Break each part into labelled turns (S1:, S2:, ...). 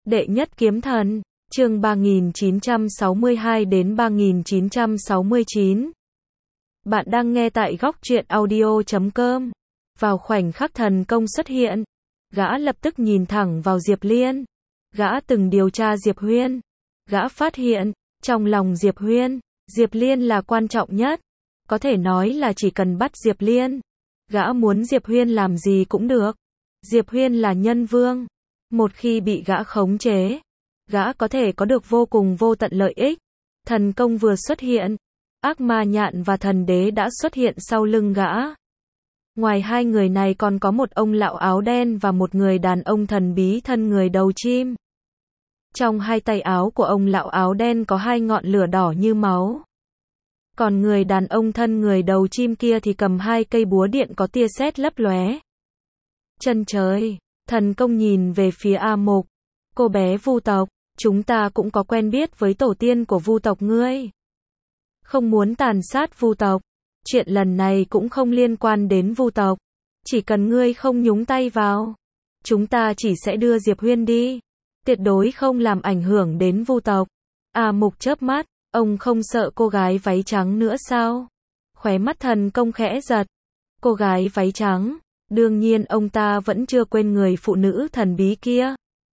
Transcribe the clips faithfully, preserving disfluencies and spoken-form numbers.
S1: Đệ nhất kiếm thần, chương ba nghìn chín trăm sáu mươi hai đến ba nghìn chín trăm sáu mươi chín. Bạn đang nghe tại góc truyện audio chấm com. Vào khoảnh khắc thần công xuất hiện, gã lập tức nhìn thẳng vào Diệp Liên. Gã từng điều tra Diệp Huyên. Gã phát hiện, trong lòng Diệp Huyên, Diệp Liên là quan trọng nhất. Có thể nói là chỉ cần bắt Diệp Liên, gã muốn Diệp Huyên làm gì cũng được. Diệp Huyên là nhân vương. Một khi bị gã khống chế, gã có thể có được vô cùng vô tận lợi ích. Thần công vừa xuất hiện, ác ma nhạn và thần đế đã xuất hiện sau lưng gã. Ngoài hai người này còn có một ông lão áo đen và một người đàn ông thần bí thân người đầu chim. Trong hai tay áo của ông lão áo đen có hai ngọn lửa đỏ như máu. Còn người đàn ông thân người đầu chim kia thì cầm hai cây búa điện có tia sét lấp lóe. Chân trời, thần công nhìn về phía A Mục. Cô bé Vu tộc, chúng ta cũng có quen biết với tổ tiên của Vu tộc ngươi. Không muốn tàn sát Vu tộc. Chuyện lần này cũng không liên quan đến Vu tộc. Chỉ cần ngươi không nhúng tay vào, chúng ta chỉ sẽ đưa Diệp Huyên đi. Tuyệt đối không làm ảnh hưởng đến Vu tộc. A Mục chớp mắt, ông không sợ cô gái váy trắng nữa sao? Khóe mắt thần công khẽ giật. Cô gái váy trắng, đương nhiên ông ta vẫn chưa quên người phụ nữ thần bí kia.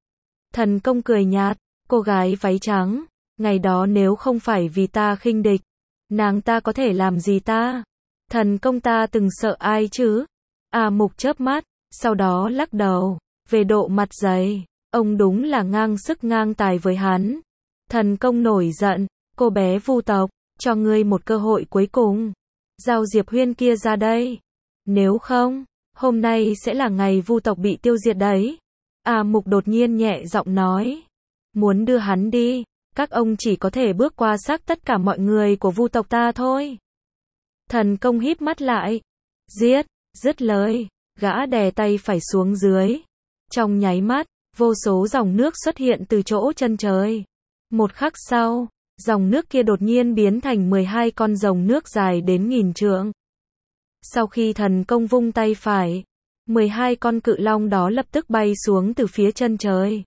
S1: Thần công cười nhạt, cô gái váy trắng, ngày đó nếu không phải vì ta khinh địch, nàng ta có thể làm gì ta? Thần công ta từng sợ ai chứ? A Mục chớp mắt, sau đó lắc đầu, về độ mặt dày, ông đúng là ngang sức ngang tài với hắn. Thần công nổi giận, cô bé Vu tộc, cho ngươi một cơ hội cuối cùng. Giao Diệp Huyên kia ra đây. Nếu không, hôm nay sẽ là ngày Vu tộc bị tiêu diệt đấy. A Mục đột nhiên nhẹ giọng nói. Muốn đưa hắn đi, các ông chỉ có thể bước qua xác tất cả mọi người của Vu tộc ta thôi. Thần công híp mắt lại. Giết, dứt lời, gã đè tay phải xuống dưới. Trong nháy mắt, vô số dòng nước xuất hiện từ chỗ chân trời. Một khắc sau, dòng nước kia đột nhiên biến thành mười hai con rồng nước dài đến nghìn trượng. Sau khi thần công vung tay phải, mười hai con cự long đó lập tức bay xuống từ phía chân trời.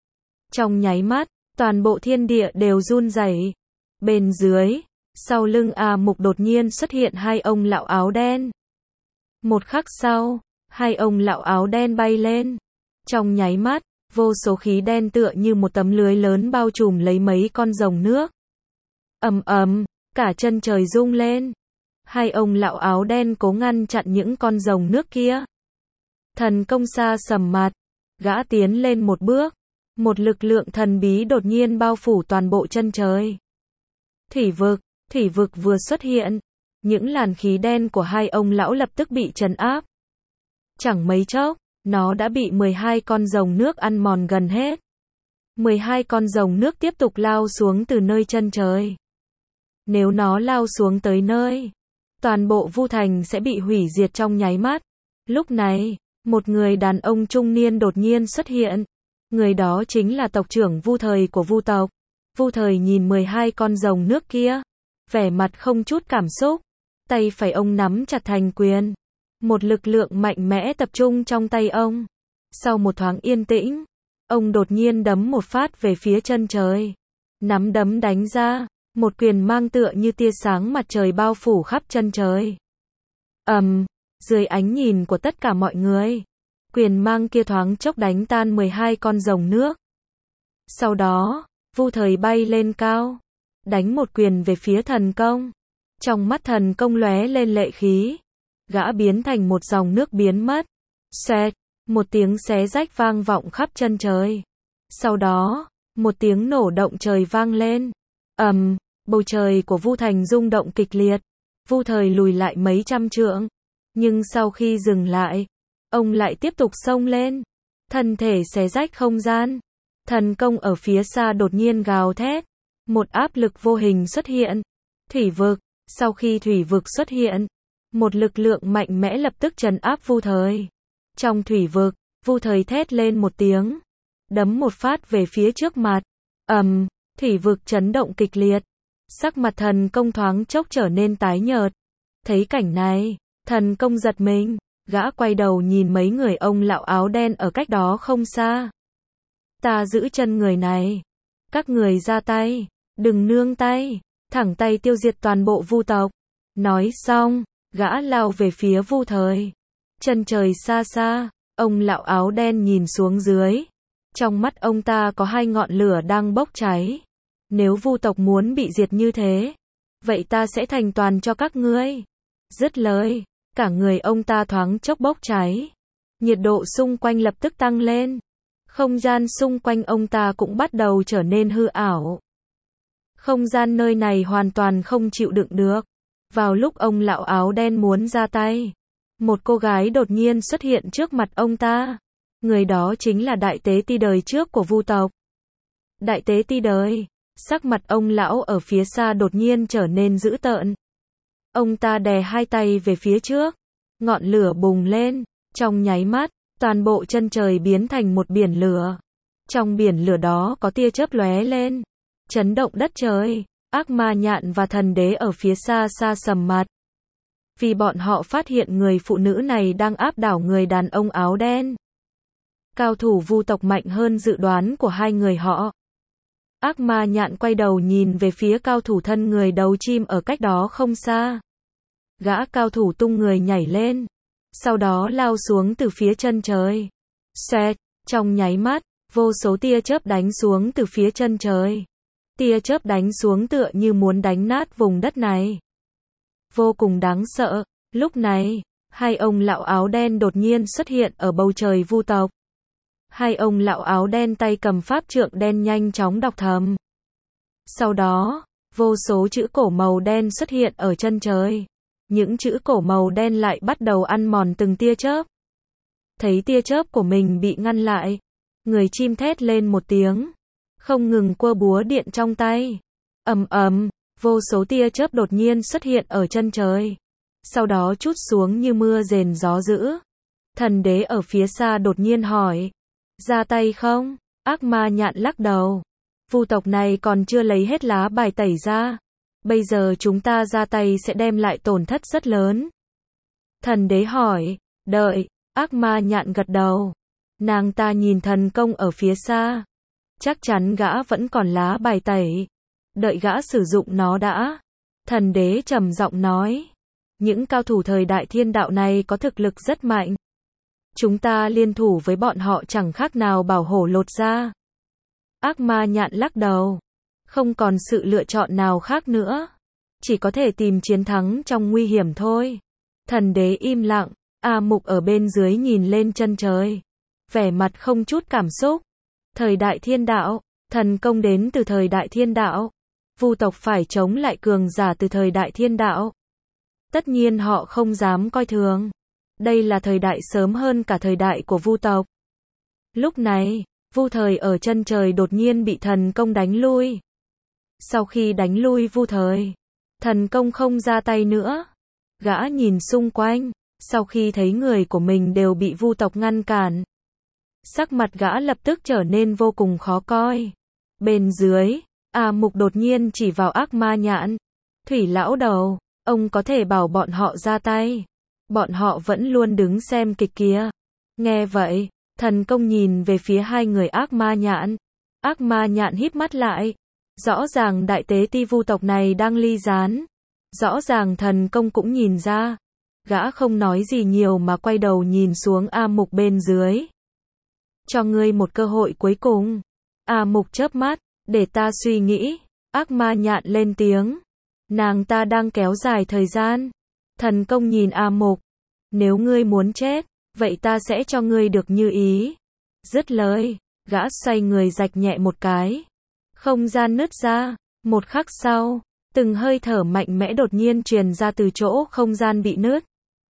S1: Trong nháy mắt, toàn bộ thiên địa đều run rẩy. Bên dưới, sau lưng A Mục đột nhiên xuất hiện hai ông lão áo đen. Một khắc sau, hai ông lão áo đen bay lên. Trong nháy mắt, vô số khí đen tựa như một tấm lưới lớn bao trùm lấy mấy con rồng nước. Ầm ầm, cả chân trời rung lên. Hai ông lão áo đen cố ngăn chặn những con rồng nước kia. Thần công xa sầm mặt, gã tiến lên một bước. Một lực lượng thần bí đột nhiên bao phủ toàn bộ chân trời. Thủy vực, thủy vực vừa xuất hiện. Những làn khí đen của hai ông lão lập tức bị trấn áp. Chẳng mấy chốc, nó đã bị mười hai con rồng nước ăn mòn gần hết. mười hai con rồng nước tiếp tục lao xuống từ nơi chân trời. Nếu nó lao xuống tới nơi, toàn bộ Vu thành sẽ bị hủy diệt trong nháy mắt. Lúc này, một người đàn ông trung niên đột nhiên xuất hiện. Người đó chính là tộc trưởng Vu thời của Vu tộc. Vu thời nhìn mười hai con rồng nước kia, vẻ mặt không chút cảm xúc. Tay phải ông nắm chặt thành quyền. Một lực lượng mạnh mẽ tập trung trong tay ông. Sau một thoáng yên tĩnh, ông đột nhiên đấm một phát về phía chân trời. Nắm đấm đánh ra, một quyền mang tựa như tia sáng mặt trời bao phủ khắp chân trời. Ầm, um, dưới ánh nhìn của tất cả mọi người, quyền mang kia thoáng chốc đánh tan mười hai con rồng nước. Sau đó, Vu thời bay lên cao, đánh một quyền về phía thần công. Trong mắt thần công lóe lên lệ khí. Gã biến thành một dòng nước biến mất. Xoẹt, một tiếng xé rách vang vọng khắp chân trời. Sau đó, một tiếng nổ động trời vang lên. Ầm, um, bầu trời của Vu thành rung động kịch liệt. Vu thời lùi lại mấy trăm trượng. Nhưng sau khi dừng lại, ông lại tiếp tục xông lên. Thân thể xé rách không gian. Thần công ở phía xa đột nhiên gào thét. Một áp lực vô hình xuất hiện. Thủy vực, sau khi thủy vực xuất hiện, một lực lượng mạnh mẽ lập tức trấn áp Vu thời. Trong thủy vực, Vu thời thét lên một tiếng, đấm một phát về phía trước mặt. Ầm, um, thủy vực chấn động kịch liệt. Sắc mặt thần công thoáng chốc trở nên tái nhợt. Thấy cảnh này, thần công giật mình, gã quay đầu nhìn mấy người ông lão áo đen ở cách đó không xa. Ta giữ chân người này. Các người ra tay. Đừng nương tay. Thẳng tay tiêu diệt toàn bộ Vu tộc. Nói xong, gã lao về phía Vu Thời. Chân trời xa xa, ông lão áo đen nhìn xuống dưới. Trong mắt ông ta có hai ngọn lửa đang bốc cháy. Nếu Vu tộc muốn bị diệt như thế, vậy ta sẽ thành toàn cho các ngươi. Dứt lời, cả người ông ta thoáng chốc bốc cháy. Nhiệt độ xung quanh lập tức tăng lên. Không gian xung quanh ông ta cũng bắt đầu trở nên hư ảo. Không gian nơi này hoàn toàn không chịu đựng được. Vào lúc ông lão áo đen muốn ra tay, một cô gái đột nhiên xuất hiện trước mặt ông ta. Người đó chính là đại tế ti đời trước của Vu tộc. Đại tế ti đời. Sắc mặt ông lão ở phía xa đột nhiên trở nên dữ tợn. Ông ta đè hai tay về phía trước. Ngọn lửa bùng lên. Trong nháy mắt, toàn bộ chân trời biến thành một biển lửa. Trong biển lửa đó có tia chớp lóe lên. Chấn động đất trời. Ác ma nhạn và thần đế ở phía xa xa sầm mặt. Vì bọn họ phát hiện người phụ nữ này đang áp đảo người đàn ông áo đen. Cao thủ Vu tộc mạnh hơn dự đoán của hai người họ. Ác ma nhạn quay đầu nhìn về phía cao thủ thân người đầu chim ở cách đó không xa. Gã cao thủ tung người nhảy lên. Sau đó lao xuống từ phía chân trời. Xoẹt, trong nháy mắt, vô số tia chớp đánh xuống từ phía chân trời. Tia chớp đánh xuống tựa như muốn đánh nát vùng đất này. Vô cùng đáng sợ. Lúc này, hai ông lão áo đen đột nhiên xuất hiện ở bầu trời Vu tộc. Hai ông lão áo đen tay cầm pháp trượng đen nhanh chóng đọc thầm. Sau đó, vô số chữ cổ màu đen xuất hiện ở chân trời. Những chữ cổ màu đen lại bắt đầu ăn mòn từng tia chớp. Thấy tia chớp của mình bị ngăn lại, người chim thét lên một tiếng, không ngừng quơ búa điện trong tay. Ầm ầm, vô số tia chớp đột nhiên xuất hiện ở chân trời. Sau đó trút xuống như mưa rền gió dữ. Thần đế ở phía xa đột nhiên hỏi, ra tay không? Ác ma nhạn lắc đầu. Vu tộc này còn chưa lấy hết lá bài tẩy ra. Bây giờ chúng ta ra tay sẽ đem lại tổn thất rất lớn. Thần đế hỏi, đợi, ác ma nhạn gật đầu. Nàng ta nhìn thần công ở phía xa. Chắc chắn gã vẫn còn lá bài tẩy. Đợi gã sử dụng nó đã. Thần đế trầm giọng nói. Những cao thủ thời đại thiên đạo này có thực lực rất mạnh. Chúng ta liên thủ với bọn họ chẳng khác nào bảo hổ lột da. Ác ma nhạn lắc đầu. Không còn sự lựa chọn nào khác nữa. Chỉ có thể tìm chiến thắng trong nguy hiểm thôi. Thần đế im lặng. A Mục ở bên dưới nhìn lên chân trời. Vẻ mặt không chút cảm xúc. Thời đại thiên đạo. Thần công đến từ thời đại thiên đạo. Vu tộc phải chống lại cường giả từ thời đại thiên đạo. Tất nhiên họ không dám coi thường. Đây là thời đại sớm hơn cả thời đại của Vu tộc. Lúc này, Vu Thời ở chân trời đột nhiên bị thần công đánh lui. Sau khi đánh lui Vu Thời, thần công không ra tay nữa. Gã nhìn xung quanh, sau khi thấy người của mình đều bị Vu tộc ngăn cản. Sắc mặt gã lập tức trở nên vô cùng khó coi. Bên dưới, A Mục đột nhiên chỉ vào ác ma nhạn. Thủy lão đầu, ông có thể bảo bọn họ ra tay. Bọn họ vẫn luôn đứng xem kịch kia. Nghe vậy, thần công nhìn về phía hai người ác ma nhạn. Ác ma nhạn híp mắt lại. Rõ ràng đại tế ti Vu tộc này đang ly gián. Rõ ràng thần công cũng nhìn ra. Gã không nói gì nhiều mà quay đầu nhìn xuống A Mục bên dưới. Cho ngươi một cơ hội cuối cùng. A Mục chớp mắt, để ta suy nghĩ. Ác ma nhạn lên tiếng. Nàng ta đang kéo dài thời gian. Thần công nhìn A Mục. Nếu ngươi muốn chết, vậy ta sẽ cho ngươi được như ý. Dứt lời, gã xoay người rạch nhẹ một cái. Không gian nứt ra. Một khắc sau, từng hơi thở mạnh mẽ đột nhiên truyền ra từ chỗ không gian bị nứt.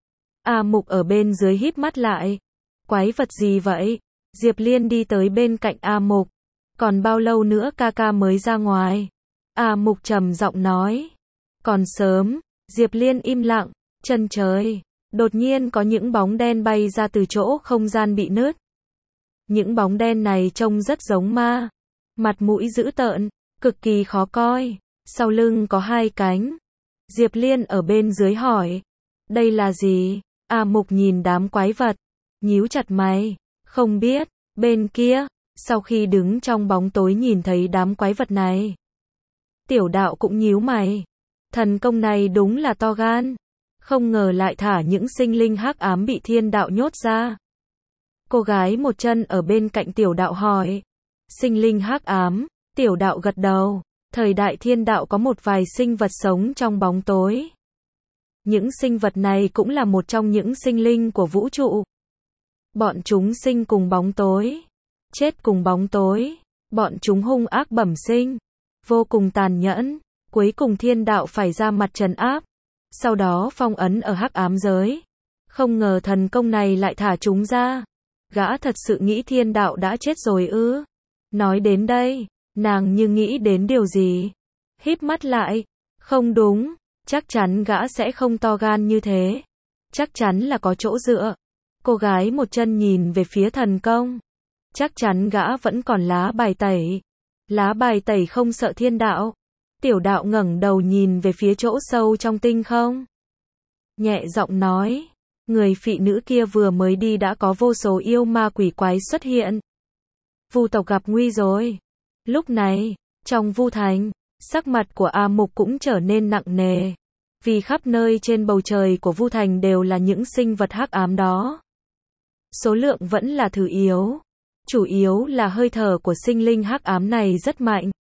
S1: A Mục ở bên dưới híp mắt lại. Quái vật gì vậy? Diệp Liên đi tới bên cạnh A Mục. Còn bao lâu nữa ca ca mới ra ngoài? A Mục trầm giọng nói. Còn sớm. Diệp Liên im lặng. Chân trời, đột nhiên có những bóng đen bay ra từ chỗ không gian bị nứt. Những bóng đen này trông rất giống ma. Mặt mũi dữ tợn, cực kỳ khó coi. Sau lưng có hai cánh. Diệp Liên ở bên dưới hỏi. Đây là gì? A Mục nhìn đám quái vật. Nhíu chặt mày. Không biết. Bên kia, Sau khi đứng trong bóng tối nhìn thấy đám quái vật này, tiểu đạo cũng nhíu mày. Thần công này đúng là to gan. Không ngờ lại thả những sinh linh hắc ám bị thiên đạo nhốt ra. Cô gái một chân ở bên cạnh tiểu đạo hỏi. Sinh linh hắc ám, tiểu đạo gật đầu. Thời đại thiên đạo có một vài sinh vật sống trong bóng tối. Những sinh vật này cũng là một trong những sinh linh của vũ trụ. Bọn chúng sinh cùng bóng tối, chết cùng bóng tối. Bọn chúng hung ác bẩm sinh, vô cùng tàn nhẫn. Cuối cùng thiên đạo phải ra mặt trấn áp, sau đó phong ấn ở hắc ám giới. Không ngờ thần công này lại thả chúng ra. Gã thật sự nghĩ thiên đạo đã chết rồi ư? Nói đến đây, nàng như nghĩ đến điều gì. Híp mắt lại. Không đúng, chắc chắn gã sẽ không to gan như thế. Chắc chắn là có chỗ dựa. Cô gái một chân nhìn về phía thần công. Chắc chắn gã vẫn còn lá bài tẩy. Lá bài tẩy không sợ thiên đạo. Tiểu đạo ngẩng đầu nhìn về phía chỗ sâu trong tinh không. Nhẹ giọng nói. Người phụ nữ kia vừa mới đi đã có vô số yêu ma quỷ quái xuất hiện. Vu tộc gặp nguy rồi. Lúc này, trong Vu Thành, sắc mặt của A Mục cũng trở nên nặng nề. Vì khắp nơi trên bầu trời của Vu Thành đều là những sinh vật hắc ám đó. Số lượng vẫn là thứ yếu. Chủ yếu là hơi thở của sinh linh hắc ám này rất mạnh.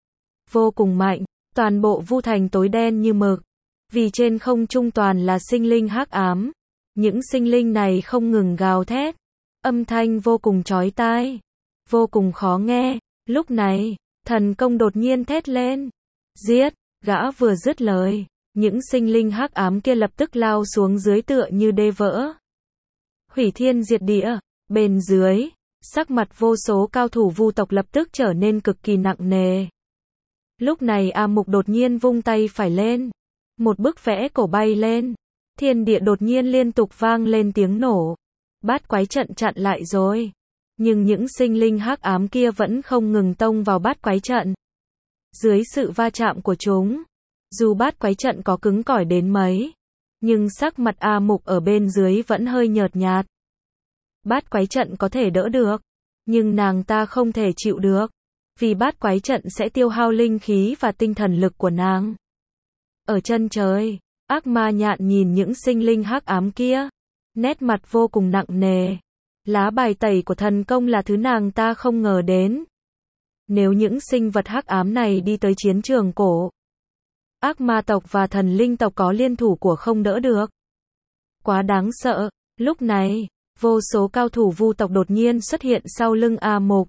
S1: Vô cùng mạnh. Toàn bộ Vu Thành tối đen như mực. Vì trên không trung toàn là sinh linh hắc ám. Những sinh linh này không ngừng gào thét. Âm thanh vô cùng chói tai. Vô cùng khó nghe. Lúc này, thần công đột nhiên thét lên. Giết! Gã vừa dứt lời. Những sinh linh hắc ám kia lập tức lao xuống dưới tựa như đê vỡ. Hủy thiên diệt địa. Bên dưới, sắc mặt vô số cao thủ Vu tộc lập tức trở nên cực kỳ nặng nề. Lúc này A Mục đột nhiên vung tay phải lên. Một bức vẽ cổ bay lên. Thiên địa đột nhiên liên tục vang lên tiếng nổ. Bát quái trận chặn lại rồi. Nhưng những sinh linh hắc ám kia vẫn không ngừng tông vào bát quái trận. Dưới sự va chạm của chúng, dù bát quái trận có cứng cỏi đến mấy, nhưng sắc mặt A Mục ở bên dưới vẫn hơi nhợt nhạt. Bát quái trận có thể đỡ được, nhưng nàng ta không thể chịu được. Vì bát quái trận sẽ tiêu hao linh khí và tinh thần lực của nàng. Ở chân trời, ác ma nhạn nhìn những sinh linh hắc ám kia. Nét mặt vô cùng nặng nề. Lá bài tẩy của thần công là thứ nàng ta không ngờ đến. Nếu những sinh vật hắc ám này đi tới chiến trường cổ, ác ma tộc và thần linh tộc có liên thủ của không đỡ được. Quá đáng sợ. Lúc này, vô số cao thủ Vu tộc đột nhiên xuất hiện sau lưng A Mục.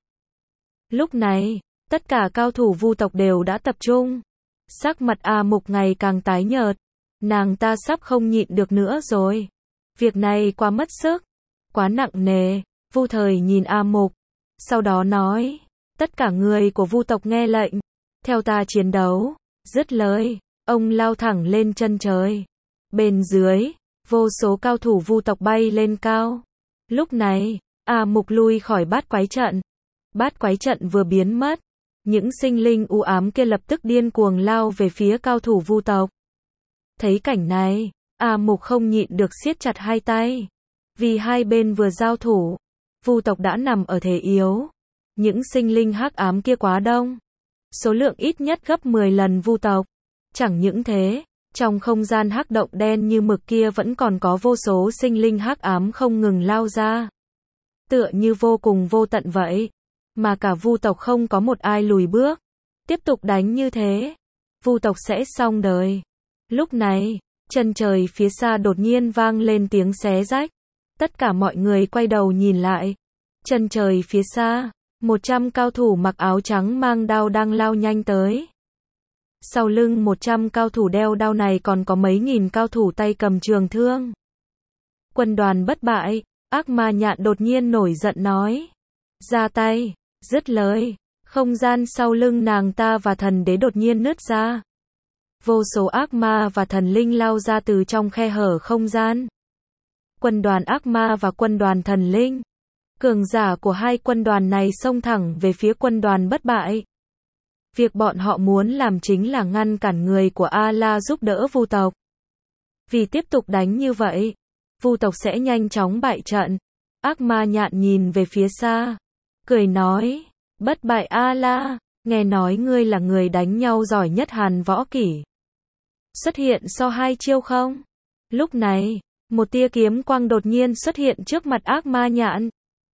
S1: Lúc này, tất cả cao thủ Vu tộc đều đã tập trung. Sắc mặt A Mục ngày càng tái nhợt. Nàng ta sắp không nhịn được nữa rồi. Việc này quá mất sức, quá nặng nề. Vu Thời nhìn A Mục, sau đó nói, tất cả người của Vu tộc nghe lệnh, theo ta chiến đấu. Dứt lời, ông lao thẳng lên chân trời. Bên dưới, vô số cao thủ Vu tộc bay lên cao. Lúc này, A Mục lui khỏi bát quái trận. Bát quái trận vừa biến mất, những sinh linh u ám kia lập tức điên cuồng lao về phía cao thủ Vu tộc. Thấy cảnh này, A Mục không nhịn được siết chặt hai tay. Vì hai bên vừa giao thủ, Vu tộc đã nằm ở thế yếu. Những sinh linh hắc ám kia quá đông. Số lượng ít nhất gấp mười lần Vu tộc. Chẳng những thế, trong không gian hắc động đen như mực kia vẫn còn có vô số sinh linh hắc ám không ngừng lao ra. Tựa như vô cùng vô tận vậy. Mà cả Vu tộc không có một ai lùi bước. Tiếp tục đánh như thế, Vu tộc sẽ xong đời. Lúc này, chân trời phía xa đột nhiên vang lên tiếng xé rách. Tất cả mọi người quay đầu nhìn lại. Chân trời phía xa, một trăm cao thủ mặc áo trắng mang đao đang lao nhanh tới. Sau lưng một trăm cao thủ đeo đao này còn có mấy nghìn cao thủ tay cầm trường thương. Quân đoàn bất bại, ác ma nhạn đột nhiên nổi giận nói. Ra tay, dứt lời, không gian sau lưng nàng ta và thần đế đột nhiên nứt ra. Vô số ác ma và thần linh lao ra từ trong khe hở không gian. Quân đoàn ác ma và quân đoàn thần linh. Cường giả của hai quân đoàn này xông thẳng về phía quân đoàn bất bại. Việc bọn họ muốn làm chính là ngăn cản người của A-la giúp đỡ Vu tộc. Vì tiếp tục đánh như vậy, Vu tộc sẽ nhanh chóng bại trận. Ác ma nhạn nhìn về phía xa. cười nói, bất bại A-la, nghe nói ngươi là người đánh nhau giỏi nhất Hàn võ kỷ. Xuất hiện so hai chiêu không? Lúc này, một tia kiếm quang đột nhiên xuất hiện trước mặt ác ma nhạn.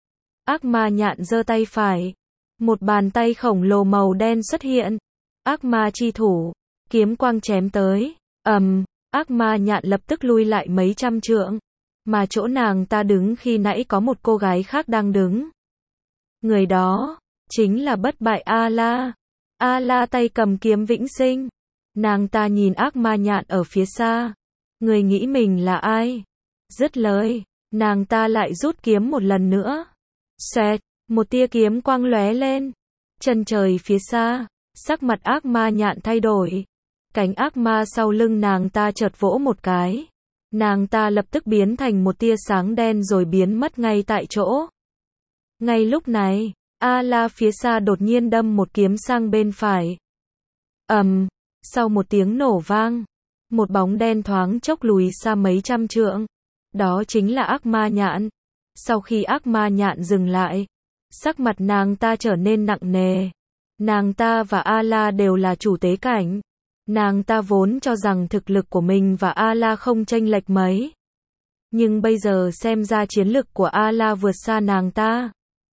S1: Ác ma nhạn giơ tay phải. Một bàn tay khổng lồ màu đen xuất hiện. Ác ma chi thủ. Kiếm quang chém tới. ầm, um, ác ma nhạn lập tức lui lại mấy trăm trượng. Mà chỗ nàng ta đứng khi nãy có một cô gái khác đang đứng. Người đó, chính là bất bại A-la. A-la tay cầm kiếm vĩnh sinh. Nàng ta nhìn ác ma nhạn ở phía xa. Người nghĩ mình là ai? Dứt lời, nàng ta lại rút kiếm một lần nữa. Xoẹt, một tia kiếm quang lóe lên. Chân trời phía xa, sắc mặt ác ma nhạn thay đổi. Cánh ác ma sau lưng nàng ta chợt vỗ một cái. Nàng ta lập tức biến thành một tia sáng đen rồi biến mất ngay tại chỗ. Ngay lúc này, A-la phía xa đột nhiên đâm một kiếm sang bên phải. ầm, um, sau một tiếng nổ vang, một bóng đen thoáng chốc lùi xa mấy trăm trượng. Đó chính là ác ma nhạn. Sau khi ác ma nhạn dừng lại, sắc mặt nàng ta trở nên nặng nề. Nàng ta và A-la đều là chủ tế cảnh. Nàng ta vốn cho rằng thực lực của mình và A-la không chênh lệch mấy. Nhưng bây giờ xem ra chiến lực của A-la vượt xa nàng ta.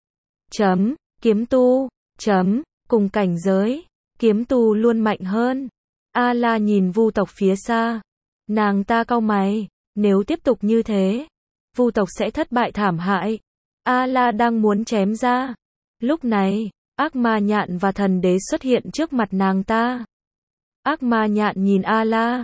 S1: Chấm, kiếm tu, chấm, cùng cảnh giới, kiếm tu luôn mạnh hơn. A-la nhìn Vu tộc phía xa. Nàng ta cau mày, nếu tiếp tục như thế, Vu tộc sẽ thất bại thảm hại. A-la đang muốn chém ra. Lúc này, ác ma nhạn và thần đế xuất hiện trước mặt nàng ta. Ác ma nhạn nhìn A-la.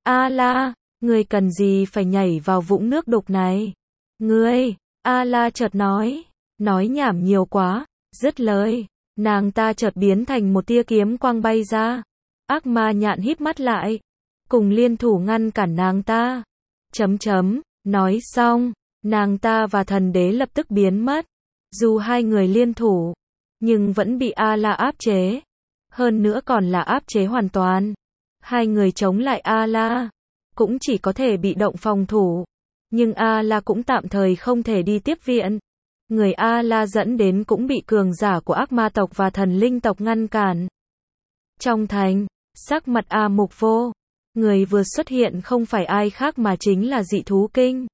S1: A-la, ngươi cần gì phải nhảy vào vũng nước đục này? Ngươi, A-la chợt nói. Nói nhảm nhiều quá. Dứt lời, nàng ta chợt biến thành một tia kiếm quang bay ra. Ác ma nhạn híp mắt lại. Cùng liên thủ ngăn cản nàng ta. Chấm chấm, nói xong, nàng ta và thần đế lập tức biến mất. Dù hai người liên thủ, nhưng vẫn bị A-la áp chế. Hơn nữa còn là áp chế hoàn toàn. Hai người chống lại A-la, cũng chỉ có thể bị động phòng thủ. Nhưng A-la cũng tạm thời không thể đi tiếp viện. Người A-la dẫn đến cũng bị cường giả của ác ma tộc và thần linh tộc ngăn cản. Trong thành, sắc mặt A Mục Vô. Người vừa xuất hiện không phải ai khác mà chính là Dị Thú Kinh.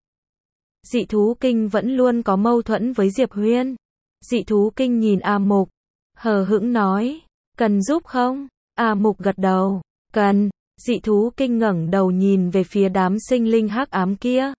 S1: Dị Thú Kinh vẫn luôn có mâu thuẫn với Diệp Huyên. Dị Thú Kinh nhìn A Mục, hờ hững nói, cần giúp không? A Mục gật đầu, cần. Dị Thú Kinh ngẩng đầu nhìn về phía đám sinh linh hắc ám kia.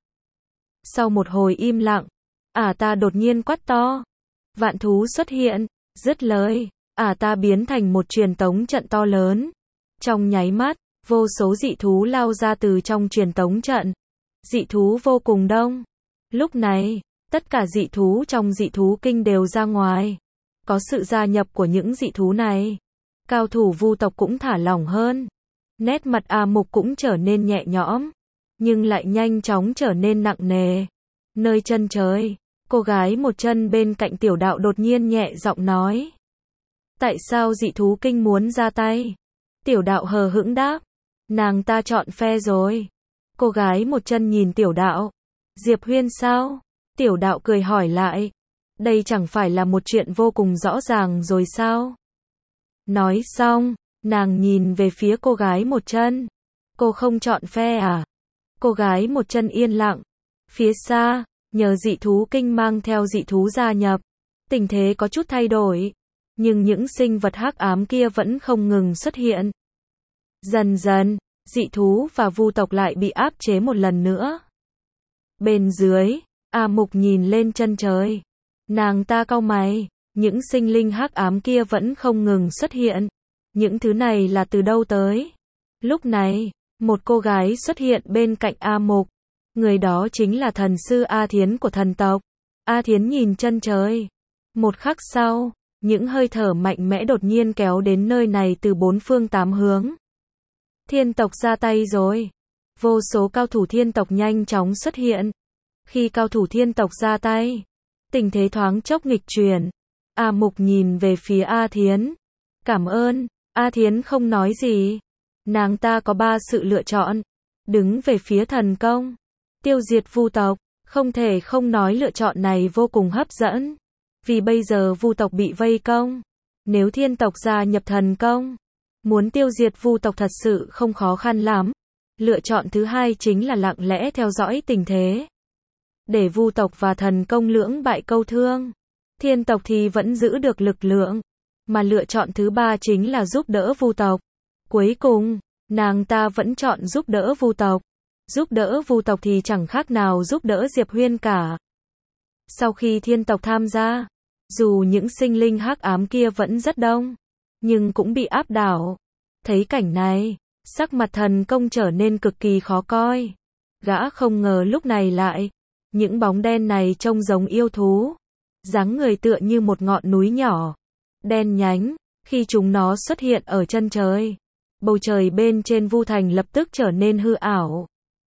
S1: Sau một hồi im lặng, ả ta đột nhiên quát to. Vạn thú xuất hiện, dứt lời, ả ta biến thành một truyền tống trận to lớn. Trong nháy mắt, vô số dị thú lao ra từ trong truyền tống trận. Dị thú vô cùng đông. Lúc này, tất cả dị thú trong Dị Thú Kinh đều ra ngoài. Có sự gia nhập của những dị thú này, cao thủ Vu tộc cũng thả lỏng hơn. Nét mặt A Mục cũng trở nên nhẹ nhõm, nhưng lại nhanh chóng trở nên nặng nề. Nơi chân trời, cô gái một chân bên cạnh Tiểu Đạo đột nhiên nhẹ giọng nói. Tại sao Dị Thú Kinh muốn ra tay? Tiểu Đạo hờ hững đáp. Nàng ta chọn phe rồi. Cô gái một chân nhìn Tiểu Đạo. Diệp Huyên sao? Tiểu Đạo cười hỏi lại. Đây chẳng phải là một chuyện vô cùng rõ ràng rồi sao? Nói xong, nàng nhìn về phía cô gái một chân. Cô không chọn phe à? Cô gái một chân yên lặng. Phía xa, nhờ Dị Thú Kinh mang theo dị thú gia nhập, tình thế có chút thay đổi. Nhưng những sinh vật hắc ám kia vẫn không ngừng xuất hiện. Dần dần, dị thú và Vu tộc lại bị áp chế một lần nữa. Bên dưới, A Mục nhìn lên chân trời. Nàng ta cau mày, những sinh linh hắc ám kia vẫn không ngừng xuất hiện. Những thứ này là từ đâu tới? Lúc này, một cô gái xuất hiện bên cạnh A Mục. Người đó chính là thần sư A Thiến của thần tộc. A Thiến nhìn chân trời. Một khắc sau, những hơi thở mạnh mẽ đột nhiên kéo đến nơi này từ bốn phương tám hướng. Thiên tộc ra tay rồi. Vô số cao thủ thiên tộc nhanh chóng xuất hiện. Khi cao thủ thiên tộc ra tay, tình thế thoáng chốc nghịch chuyển. A Mục nhìn về phía A Thiến. Cảm ơn. A Thiến không nói gì. Nàng ta có ba sự lựa chọn. Đứng về phía thần công, tiêu diệt Vu tộc. Không thể không nói lựa chọn này vô cùng hấp dẫn. Vì bây giờ Vu tộc bị vây công, nếu thiên tộc gia nhập thần công, muốn tiêu diệt Vu tộc thật sự không khó khăn lắm. Lựa chọn thứ hai chính là lặng lẽ theo dõi tình thế, để Vu tộc và thần công lưỡng bại câu thương. Thiên tộc thì vẫn giữ được lực lượng, mà lựa chọn thứ ba chính là giúp đỡ Vu tộc. Cuối cùng, nàng ta vẫn chọn giúp đỡ Vu tộc. Giúp đỡ Vu tộc thì chẳng khác nào giúp đỡ Diệp Huyên cả. Sau khi thiên tộc tham gia, dù những sinh linh hắc ám kia vẫn rất đông, nhưng cũng bị áp đảo. Thấy cảnh này, sắc mặt thần công trở nên cực kỳ khó coi. Gã không ngờ lúc này lại, những bóng đen này trông giống yêu thú, dáng người tựa như một ngọn núi nhỏ, đen nhánh. Khi chúng nó xuất hiện ở chân trời, bầu trời bên trên Vu Thành lập tức trở nên hư ảo.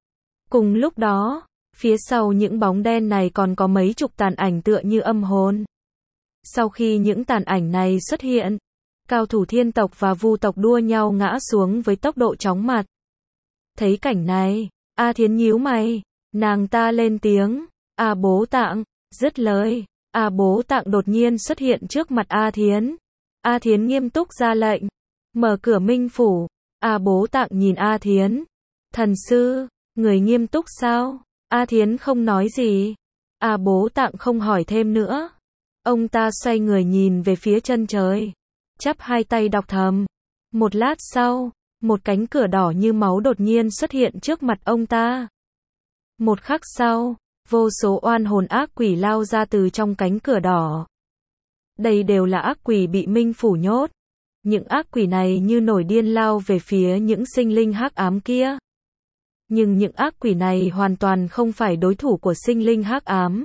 S1: Cùng lúc đó, phía sau những bóng đen này còn có mấy chục tàn ảnh tựa như âm hồn. Sau khi những tàn ảnh này xuất hiện, cao thủ thiên tộc và Vu tộc đua nhau ngã xuống với tốc độ chóng mặt. Thấy cảnh này, A Thiến nhíu mày, nàng ta lên tiếng, A Bố Tạng, dứt lời, A Bố Tạng đột nhiên xuất hiện trước mặt A Thiến. A Thiến nghiêm túc ra lệnh, mở cửa minh phủ. A Bố Tạng nhìn A Thiến, thần sư, người nghiêm túc sao? A Thiến không nói gì. A Bố Tạng không hỏi thêm nữa. Ông ta xoay người nhìn về phía chân trời, chắp hai tay đọc thầm. Một lát sau, một cánh cửa đỏ như máu đột nhiên xuất hiện trước mặt ông ta. Một khắc sau, vô số oan hồn ác quỷ lao ra từ trong cánh cửa đỏ. Đây đều là ác quỷ bị minh phủ nhốt. Những ác quỷ này như nổi điên lao về phía những sinh linh hắc ám kia. Nhưng những ác quỷ này hoàn toàn không phải đối thủ của sinh linh hắc ám.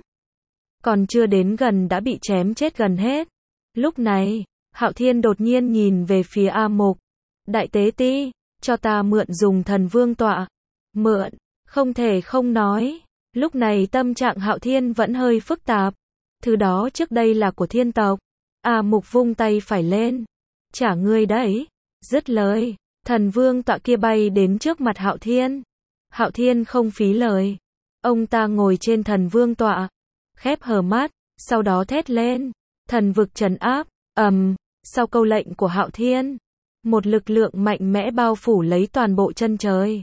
S1: Còn chưa đến gần đã bị chém chết gần hết. Lúc này, Hạo Thiên đột nhiên nhìn về phía A Mục. Đại tế ti, cho ta mượn dùng thần vương tọa. Mượn, không thể không nói. Lúc này tâm trạng Hạo Thiên vẫn hơi phức tạp. Thứ đó trước đây là của thiên tộc. A Mục vung tay phải lên. Trả ngươi đấy. Dứt lời, thần vương tọa kia bay đến trước mặt Hạo Thiên. Hạo Thiên không phí lời. Ông ta ngồi trên thần vương tọa, khép hờ mắt, sau đó thét lên. Thần vực trấn áp, ầm, um, sau câu lệnh của Hạo Thiên, một lực lượng mạnh mẽ bao phủ lấy toàn bộ chân trời.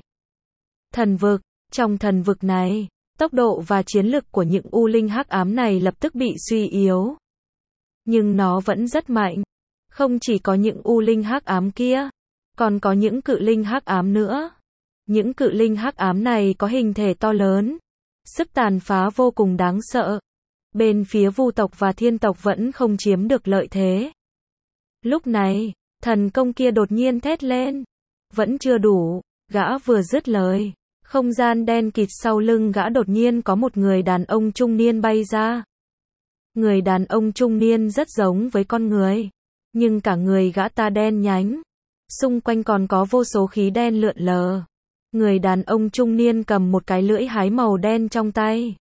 S1: Thần vực, trong thần vực này, tốc độ và chiến lực của những u linh hắc ám này lập tức bị suy yếu. Nhưng nó vẫn rất mạnh. Không chỉ có những u linh hắc ám kia, còn có những cự linh hắc ám nữa. Những cự linh hắc ám này có hình thể to lớn, sức tàn phá vô cùng đáng sợ. Bên phía Vu tộc và thiên tộc vẫn không chiếm được lợi thế. Lúc này, thần công kia đột nhiên thét lên. Vẫn chưa đủ, gã vừa dứt lời. Không gian đen kịt sau lưng gã đột nhiên có một người đàn ông trung niên bay ra. Người đàn ông trung niên rất giống với con người, nhưng cả người gã ta đen nhánh. Xung quanh còn có vô số khí đen lượn lờ. Người đàn ông trung niên cầm một cái lưỡi hái màu đen trong tay.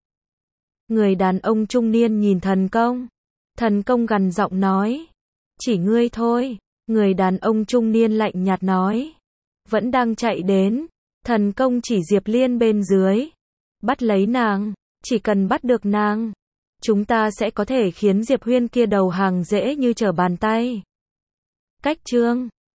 S1: Người đàn ông trung niên nhìn thần công. Thần công gằn giọng nói. Chỉ ngươi thôi. Người đàn ông trung niên lạnh nhạt nói. Vẫn đang chạy đến. Thần công chỉ Diệp Liên bên dưới. Bắt lấy nàng. Chỉ cần bắt được nàng, chúng ta sẽ có thể khiến Diệp Huyên kia đầu hàng dễ như trở bàn tay. Cách chương